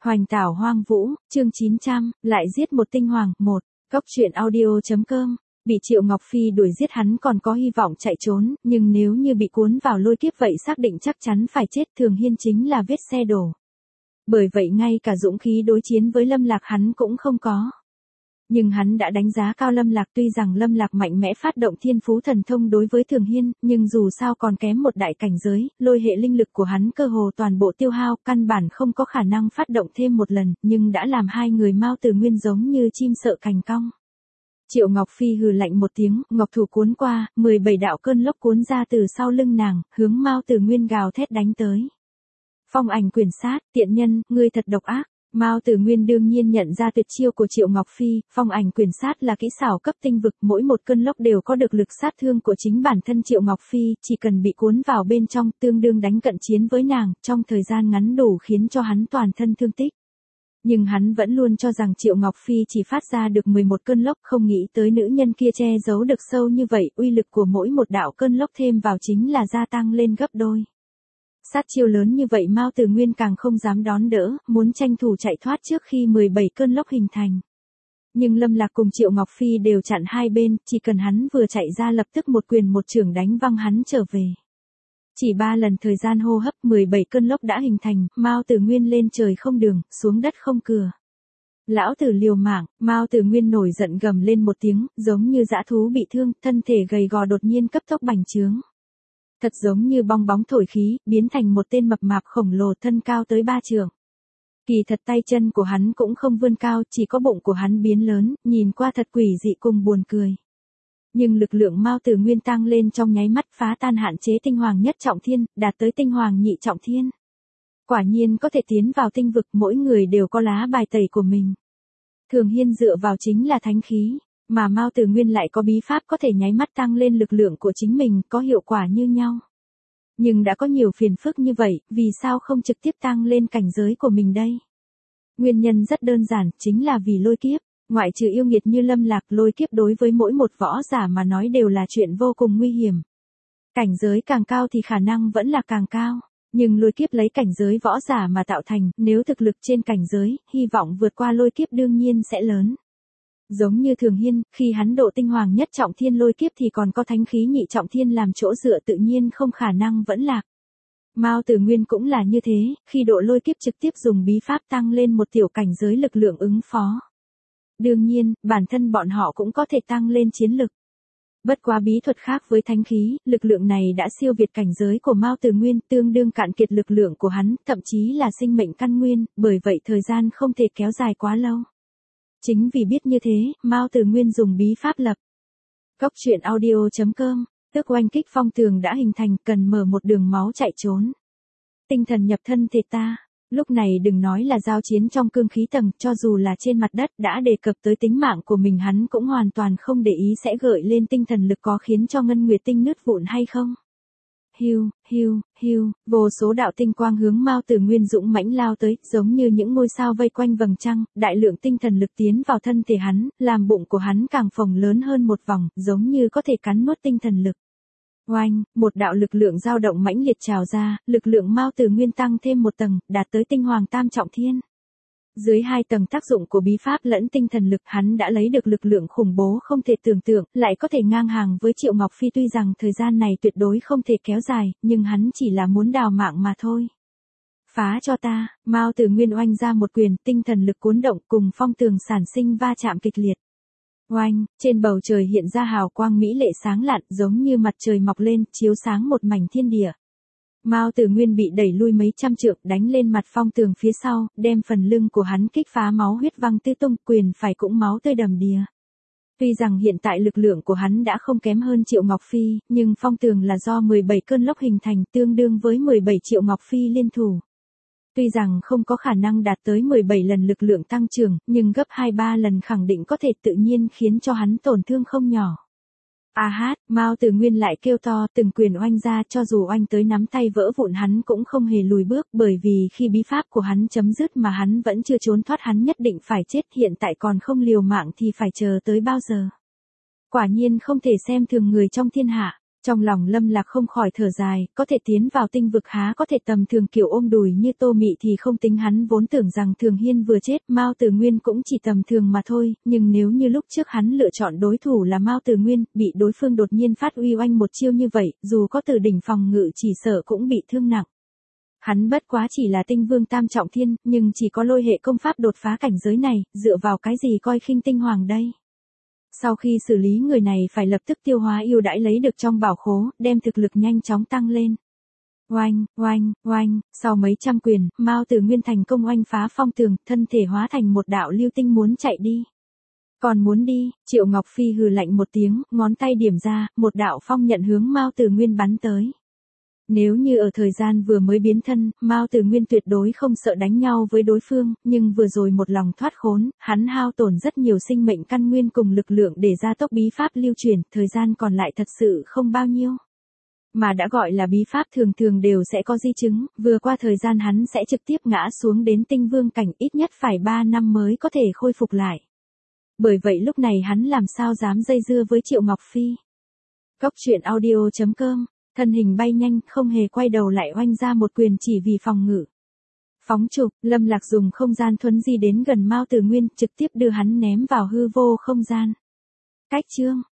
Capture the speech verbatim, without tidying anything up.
Hoành tảo hoang vũ, chương chín trăm, lại giết một tinh hoàng, một, Cốc truyện audio.com, bị Triệu Ngọc Phi đuổi giết hắn còn có hy vọng chạy trốn, nhưng nếu như bị cuốn vào lôi kiếp vậy xác định chắc chắn phải chết. Thường Hiên chính là vết xe đổ. Bởi vậy ngay cả dũng khí đối chiến với Lâm Lạc hắn cũng không có. Nhưng hắn đã đánh giá cao Lâm Lạc, tuy rằng Lâm Lạc mạnh mẽ phát động thiên phú thần thông đối với Thường Hiên, nhưng dù sao còn kém một đại cảnh giới, lôi hệ linh lực của hắn cơ hồ toàn bộ tiêu hao, căn bản không có khả năng phát động thêm một lần, nhưng đã làm hai người Mao Tử Nguyên giống như chim sợ cành cong. Triệu Ngọc Phi hừ lạnh một tiếng, ngọc thủ cuốn qua, mười bảy đạo cơn lốc cuốn ra từ sau lưng nàng, hướng Mao Tử Nguyên gào thét đánh tới. Phong ảnh quyền sát, tiện nhân, ngươi thật độc ác. Mao Tử Nguyên đương nhiên nhận ra tuyệt chiêu của Triệu Ngọc Phi, phong ảnh quyền sát là kỹ xảo cấp tinh vực, mỗi một cơn lốc đều có được lực sát thương của chính bản thân Triệu Ngọc Phi, chỉ cần bị cuốn vào bên trong tương đương đánh cận chiến với nàng, trong thời gian ngắn đủ khiến cho hắn toàn thân thương tích. Nhưng hắn vẫn luôn cho rằng Triệu Ngọc Phi chỉ phát ra được mười một cơn lốc, không nghĩ tới nữ nhân kia che giấu được sâu như vậy, uy lực của mỗi một đạo cơn lốc thêm vào chính là gia tăng lên gấp đôi. Sát chiêu lớn như vậy Mao Tử Nguyên càng không dám đón đỡ, muốn tranh thủ chạy thoát trước khi mười bảy cơn lốc hình thành. Nhưng Lâm Lạc cùng Triệu Ngọc Phi đều chặn hai bên, chỉ cần hắn vừa chạy ra lập tức một quyền một chưởng đánh văng hắn trở về. Chỉ ba lần thời gian hô hấp mười bảy cơn lốc đã hình thành, Mao Tử Nguyên lên trời không đường, xuống đất không cửa. Lão tử liều mạng, Mao Tử Nguyên nổi giận gầm lên một tiếng, giống như dã thú bị thương, thân thể gầy gò đột nhiên cấp tốc bành trướng. Thật giống như bong bóng thổi khí, biến thành một tên mập mạp khổng lồ thân cao tới ba trượng. Kỳ thật tay chân của hắn cũng không vươn cao, chỉ có bụng của hắn biến lớn, nhìn qua thật quỷ dị cùng buồn cười. Nhưng lực lượng Mao Tử Nguyên tăng lên trong nháy mắt phá tan hạn chế tinh hoàng nhất trọng thiên, đạt tới tinh hoàng nhị trọng thiên. Quả nhiên có thể tiến vào tinh vực, mỗi người đều có lá bài tẩy của mình. Thường Hiên dựa vào chính là thánh khí. Mà Mao Tử Nguyên lại có bí pháp có thể nháy mắt tăng lên lực lượng của chính mình, có hiệu quả như nhau. Nhưng đã có nhiều phiền phức như vậy, vì sao không trực tiếp tăng lên cảnh giới của mình đây? Nguyên nhân rất đơn giản, chính là vì lôi kiếp. Ngoại trừ yêu nghiệt như Lâm Lạc, lôi kiếp đối với mỗi một võ giả mà nói đều là chuyện vô cùng nguy hiểm. Cảnh giới càng cao thì khả năng vẫn là càng cao. Nhưng lôi kiếp lấy cảnh giới võ giả mà tạo thành, nếu thực lực trên cảnh giới, hy vọng vượt qua lôi kiếp đương nhiên sẽ lớn. Giống như Thường Hiên, khi hắn độ tinh hoàng nhất trọng thiên lôi kiếp thì còn có thánh khí nhị trọng thiên làm chỗ dựa tự nhiên không khả năng vẫn lạc. Mao Tử Nguyên cũng là như thế, khi độ lôi kiếp trực tiếp dùng bí pháp tăng lên một tiểu cảnh giới lực lượng ứng phó. Đương nhiên, bản thân bọn họ cũng có thể tăng lên chiến lực. Bất quá bí thuật khác với thánh khí, lực lượng này đã siêu việt cảnh giới của Mao Tử Nguyên, tương đương cạn kiệt lực lượng của hắn, thậm chí là sinh mệnh căn nguyên, bởi vậy thời gian không thể kéo dài quá lâu. Chính vì biết như thế, Mao Tử Nguyên dùng bí pháp lập. Cốc truyện audio.com, tức oanh kích phong tường đã hình thành, cần mở một đường máu chạy trốn. Tinh thần nhập thân thể ta, lúc này đừng nói là giao chiến trong cương khí tầng, cho dù là trên mặt đất đã đề cập tới tính mạng của mình hắn cũng hoàn toàn không để ý sẽ gợi lên tinh thần lực có khiến cho ngân nguyệt tinh nứt vụn hay không. Hiu, hiu, hiu, vô số đạo tinh quang hướng Mao Tử Nguyên dũng mãnh lao tới, giống như những ngôi sao vây quanh vầng trăng, đại lượng tinh thần lực tiến vào thân thể hắn, làm bụng của hắn càng phồng lớn hơn một vòng, giống như có thể cắn nuốt tinh thần lực. Oanh, một đạo lực lượng dao động mãnh liệt trào ra, lực lượng Mao Tử Nguyên tăng thêm một tầng, đạt tới tinh hoàng tam trọng thiên. Dưới hai tầng tác dụng của bí pháp lẫn tinh thần lực hắn đã lấy được lực lượng khủng bố không thể tưởng tượng, lại có thể ngang hàng với Triệu Ngọc Phi tuy rằng thời gian này tuyệt đối không thể kéo dài, nhưng hắn chỉ là muốn đào mạng mà thôi. Phá cho ta, Mao Tử Nguyên oanh ra một quyền, tinh thần lực cuốn động cùng phong tường sản sinh va chạm kịch liệt. Oanh, trên bầu trời hiện ra hào quang mỹ lệ sáng lạn giống như mặt trời mọc lên, chiếu sáng một mảnh thiên địa. Mao Tử Nguyên bị đẩy lui mấy trăm trượng, đánh lên mặt phong tường phía sau, đem phần lưng của hắn kích phá máu huyết văng tứ tung, quyền phải cũng máu tươi đầm đìa. Tuy rằng hiện tại lực lượng của hắn đã không kém hơn Triệu Ngọc Phi, nhưng phong tường là do mười bảy cơn lốc hình thành, tương đương với mười bảy Triệu Ngọc Phi liên thủ. Tuy rằng không có khả năng đạt tới mười bảy lần lực lượng tăng trưởng, nhưng gấp hai ba lần khẳng định có thể tự nhiên khiến cho hắn tổn thương không nhỏ. A hát, Mao Tử Nguyên lại kêu to, từng quyền oanh ra, cho dù oanh tới nắm tay vỡ vụn hắn cũng không hề lùi bước, bởi vì khi bí pháp của hắn chấm dứt mà hắn vẫn chưa trốn thoát hắn nhất định phải chết, hiện tại còn không liều mạng thì phải chờ tới bao giờ. Quả nhiên không thể xem thường người trong thiên hạ. Trong lòng Lâm Lạc không khỏi thở dài, có thể tiến vào tinh vực há có thể tầm thường kiểu ôm đùi như Tô Mị thì không tính, hắn vốn tưởng rằng Thường Hiên vừa chết, Mao Tử Nguyên cũng chỉ tầm thường mà thôi, nhưng nếu như lúc trước hắn lựa chọn đối thủ là Mao Tử Nguyên, bị đối phương đột nhiên phát uy oanh một chiêu như vậy, dù có từ đỉnh phòng ngự chỉ sợ cũng bị thương nặng. Hắn bất quá chỉ là tinh vương tam trọng thiên, nhưng chỉ có lôi hệ công pháp đột phá cảnh giới này, dựa vào cái gì coi khinh tinh hoàng đây? Sau khi xử lý người này phải lập tức tiêu hóa ưu đãi lấy được trong bảo khố, đem thực lực nhanh chóng tăng lên. Oanh, oanh, oanh, sau mấy trăm quyền, Mao Tử Nguyên thành công oanh phá phong tường, thân thể hóa thành một đạo lưu tinh muốn chạy đi. Còn muốn đi, Triệu Ngọc Phi hừ lạnh một tiếng, ngón tay điểm ra, một đạo phong nhận hướng Mao Tử Nguyên bắn tới. Nếu như ở thời gian vừa mới biến thân, Mao Tử Nguyên tuyệt đối không sợ đánh nhau với đối phương, nhưng vừa rồi một lòng thoát khốn, hắn hao tổn rất nhiều sinh mệnh căn nguyên cùng lực lượng để gia tốc bí pháp lưu truyền, thời gian còn lại thật sự không bao nhiêu. Mà đã gọi là bí pháp thường thường đều sẽ có di chứng, vừa qua thời gian hắn sẽ trực tiếp ngã xuống đến tinh vương cảnh, ít nhất phải ba năm mới có thể khôi phục lại. Bởi vậy lúc này hắn làm sao dám dây dưa với Triệu Ngọc Phi. Cốc truyện audio chấm com. Thân hình bay nhanh, không hề quay đầu lại oanh ra một quyền chỉ vì phòng ngự. Phóng chụp, Lâm Lạc dùng không gian thuấn di đến gần Mao Tử Nguyên, trực tiếp đưa hắn ném vào hư vô không gian. Cách chương